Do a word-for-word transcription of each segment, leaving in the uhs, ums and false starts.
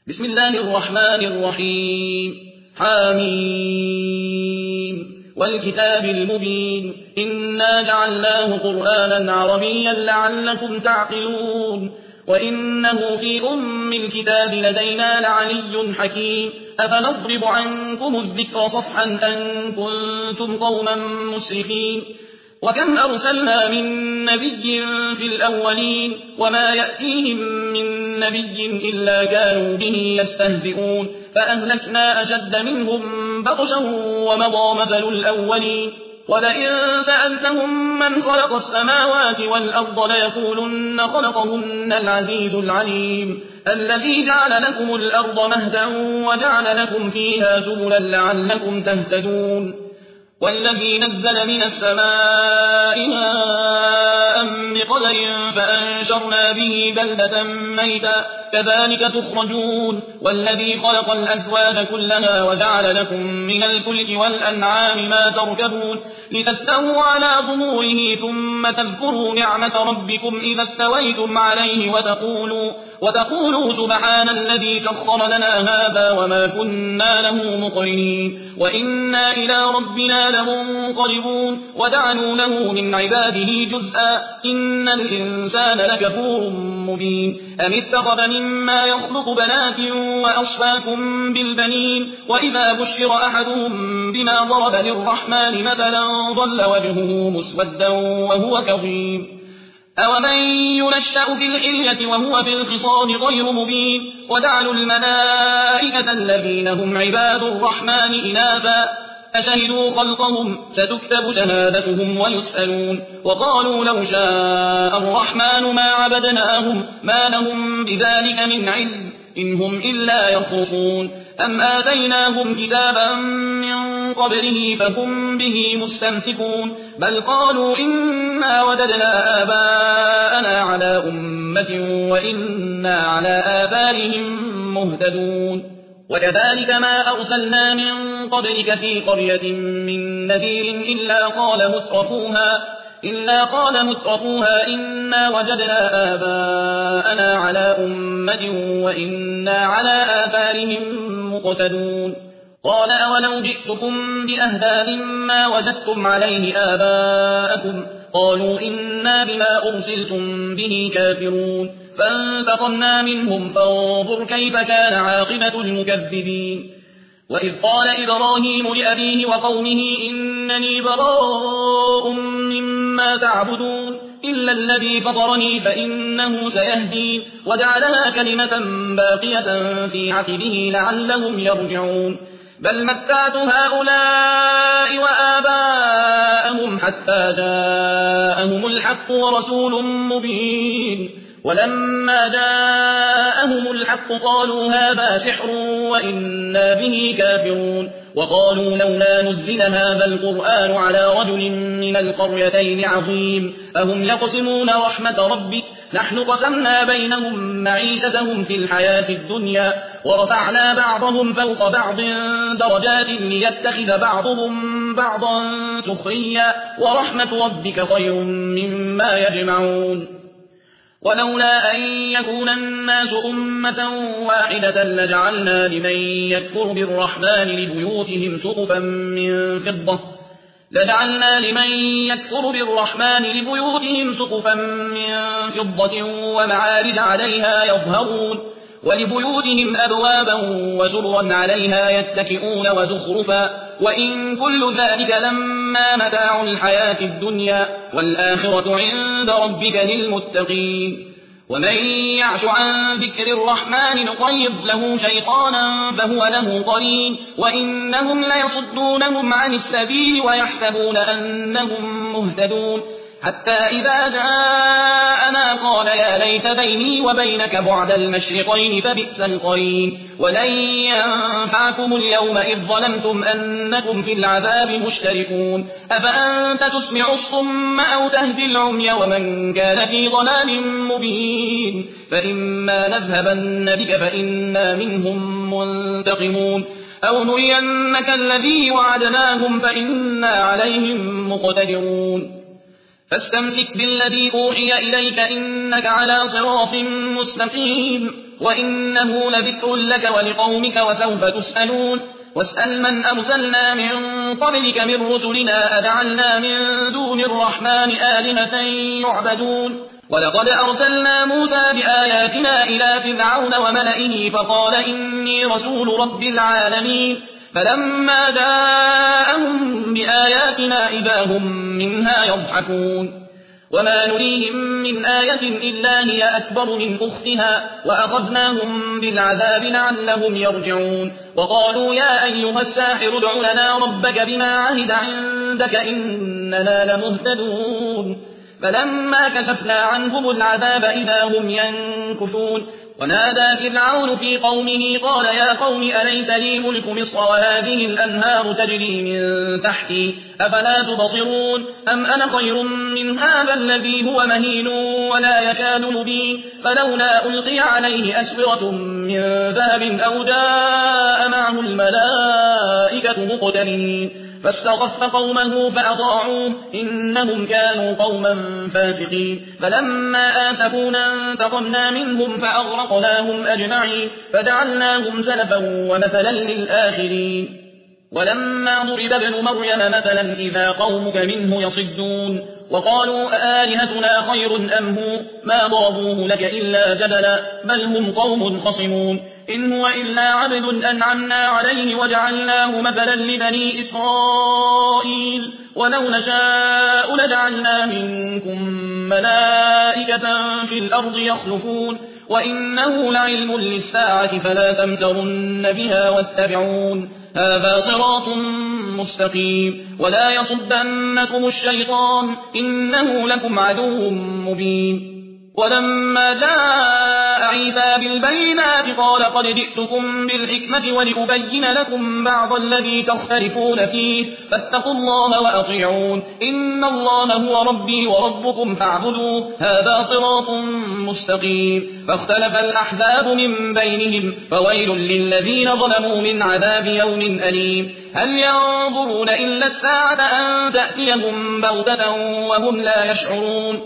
بسم الله الرحمن الرحيم حاميم والكتاب المبين إنا جعلناه قرآنا عربيا لعلكم تعقلون وإنه في أم الكتاب لدينا لعلي حكيم أفنضرب عنكم الذكر صفحا أن كنتم قوما مسرفين وكم أرسلنا من نبي في الأولين وما يأتيهم من نبي إلا كانوا به يستهزئون فأهلكنا أشد منهم بطشا ومضى مثل الأولين ولئن سألتهم من خلق السماوات والأرض ليقولن خلقهن العزيز العليم الذي جعل لكم الأرض مهدا وجعل لكم فيها سبلا لعلكم تهتدون والذي نزل من السماء ماء بقدر فأنشرنا به بلدة ميتا كذلك تخرجون والذي خلق الأزواج كلها وجعل لكم من الفلك والأنعام ما تركبون لتستووا على ظهوره ثم تذكروا نعمة ربكم إذا استويتم عليه وتقولوا, وتقولوا سبحان الذي سخر لنا هذا وما كنا له مقرنين وإنا إلى ربنا لمنقلبون وجعلوا له من عباده جزءا إن الإنسان لكفور مبين أم اتخذ مما يخلق بنات وأصفاكم بالبنين وإذا بشر أحدهم بما ضرب للرحمن مثلا ظل وجهه مسودا وهو كظيم أومن ينشأ في الحلية وهو في الخصام غير مبين وجعلوا الملائكة الذين هم عباد الرحمن إناثا أشهدوا خلقهم ستكتب شهادتهم ويسألون وقالوا لو شاء الرحمن ما عبدناهم ما لهم بذلك من علم إن هم إلا يخرصون أم آتيناهم كتابا من قبله فهم به مستمسكون بل قالوا إنا وجدنا آباءنا على أمة وإنا على آثارهم مهتدون وكذلك ما أرسلنا من قبلك في قرية من نذير إلا قال مترفوها إلا قال مترفوها إنا وجدنا آباءنا على أمة وإنا على آثارهم مقتدون قال أولو جئتكم بأهدى مما وجدتم عليه آباءكم قالوا إنا بما أرسلتم به كافرون فانتقمنا منهم فانظر كيف كان عاقبة المكذبين وإذ قال إبراهيم لأبيه وقومه إنني براء مما تعبدون إلا الذي فطرني فإنه سيهدين وجعلها كلمة باقية في عقبه لعلهم يرجعون بل متعت هؤلاء وآباءهم حتى جاءهم الحق ورسول مبين ولما جاءهم الحق قالوا هذا سحر وإنا به كافرون وقالوا لولا نزل هذا القرآن على رجل من القريتين عظيم أهم يقسمون رحمة ربك نحن قسمنا بينهم معيشتهم في الحياة الدنيا ورفعنا بعضهم فوق بعض درجات ليتخذ بعضهم بعضا سخريا ورحمة ربك خير مما يجمعون ولولا أن يكون الناس أمة واحدة لجعلنا لمن يكفر بالرحمن لبيوتهم سقفا من فضة لجعلنا لمن يكفر بالرحمن لبيوتهم سقفا من فضة ومعارج عليها يظهرون ولبيوتهم أبوابا وسرا عليها يتكئون وزخرفا وإن كل ذلك لما متاع الحياة الدنيا والآخرة عند ربك للمتقين ومن يعش عن ذكر الرحمن نقيض له شيطانا فهو له قرين وإنهم ليصدونهم عن السبيل ويحسبون أنهم مهتدون حتى إذا جاءنا قال يا ليت بيني وبينك بعد المشرقين فبئس القرين ولن ينفعكم اليوم إذ ظلمتم أنكم في العذاب مشتركون أفأنت تسمع الصم أو تهدي العمي ومن كان في ضلال مبين فإما نذهبن بك فإنا منهم منتقمون أو نرينك الذي وعدناهم فإنا عليهم مقتدرون فاستمسك بالذي أوحي إليك إنك على صراط مستقيم وإنه لذكر لك ولقومك وسوف تسألون واسأل من أرسلنا من قبلك من رسلنا أجعلنا من دون الرحمن آلهة يعبدون ولقد أرسلنا موسى بآياتنا إلى فرعون وملئه فقال إني رسول رب العالمين فلما جاءهم بآياتنا إذا هم منها يضحكون وما نريهم من آية إلا هي أكبر من أختها وأخذناهم بالعذاب لعلهم يرجعون وقالوا يا أيها الساحر ادع لنا ربك بما عهد عندك إننا لمهتدون فلما كشفنا عنهم العذاب إذا هم ينكثون ونادى فرعون في قومه قال يا قوم أليس لي ملك مصر وهذه الأنهار تجري من تحتي أفلا تبصرون أم أنا خير من هذا الذي هو مهين ولا يكاد مبين فلولا ألقي عليه أسورة من ذهب أو جاء معه الملائكة مقترنين فاستخف قومه فأطاعوه إنهم كانوا قوما فاسقين فلما آسفونا انتقمنا منهم فأغرقناهم أجمعين فجعلناهم سلفا ومثلا للآخرين ولما ضرب ابن مريم مثلا إذا قومك منه يصدون وقالوا أآلهتنا خير أم هو ما ضربوه لك إلا جدلا بل هم قوم خصمون إن هو إلا عبد أنعمنا عليه وجعلناه مثلا لبني إسرائيل ولو نشاء لجعلنا منكم ملائكة في الأرض يخلفون وإنه لعلم للساعة فلا تمترن بها واتبعون هذا صراط مستقيم ولا يصدنكم الشيطان إنه لكم عدو مبين ولما جاء عيسى بالبينات قال قد جئتكم بالحكمة ولأبين لكم بعض الذي تختلفون فيه فاتقوا الله وأطيعون إن الله هو ربي وربكم فاعبدوه هذا صراط مستقيم فاختلف الأحزاب من بينهم فويل للذين ظلموا من عذاب يوم أليم هل ينظرون إلا الساعة أن تأتيهم بغتة وهم لا يشعرون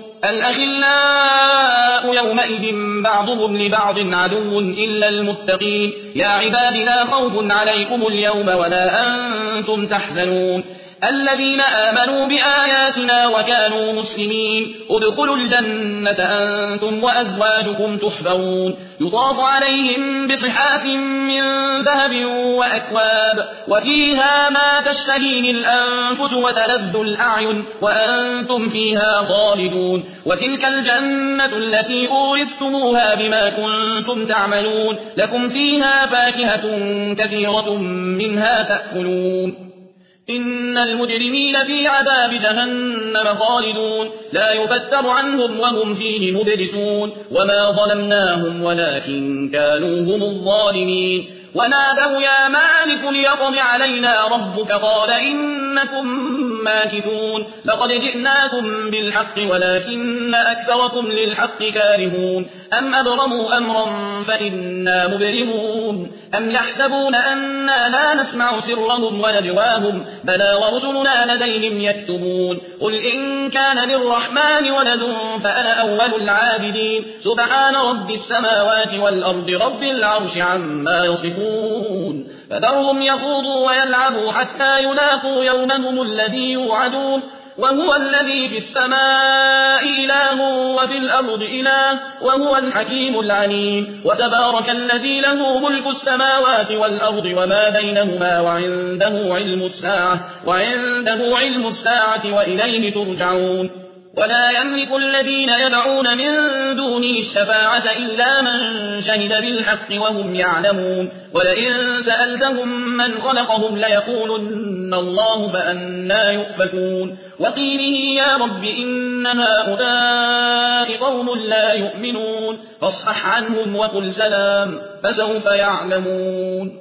الأخلاء يومئذ بعضهم لبعض عدو إلا المتقين يا عباد لا خوف عليكم اليوم ولا أنتم تحزنون الذين آمنوا بآياتنا وكانوا مسلمين ادخلوا الجنة أنتم وأزواجكم تحبرون يطاف عليهم بصحاف من ذهب وأكواب وفيها ما تشتهيه الأنفس وتلذ الأعين وأنتم فيها خالدون وتلك الجنة التي أورثتموها بما كنتم تعملون لكم فيها فاكهة كثيرة منها تأكلون إن المجرمين في عذاب جهنم خالدون لا يفتر عنهم وهم فيه مبلسون وما ظلمناهم ولكن كانوا هم الظالمين ونادوا يا مالك ليقض علينا ربك قال إنكم ماكثون لقد جئناكم بالحق ولكن أكثركم للحق كارهون أم أبرموا أمرا فإنا مبرمون أم يحسبون أنا لا نسمع سرهم ونجواهم بلى ورسلنا لديهم يكتبون قل إن كان للرحمن ولد فأنا أول العابدين سبحان رب السماوات والأرض رب العرش عما يصفون فذرهم يخوضوا ويلعبوا حتى يلاقوا يومهم الذي يوعدون وهو الذي في السماء إله وفي الأرض إله وهو الحكيم العليم وتبارك الذي له ملك السماوات والأرض وما بينهما وعنده علم الساعة وعنده علم الساعة وإليه ترجعون ولا يملك الذين يدعون من دونه الشفاعة إلا من شهد بالحق وهم يعلمون ولئن سألتهم من خلقهم ليقولن الله فأنى يؤفكون وقيله يا رب إن هؤلاء قوم لا يؤمنون فاصفح عنهم وقل سلام فسوف يعلمون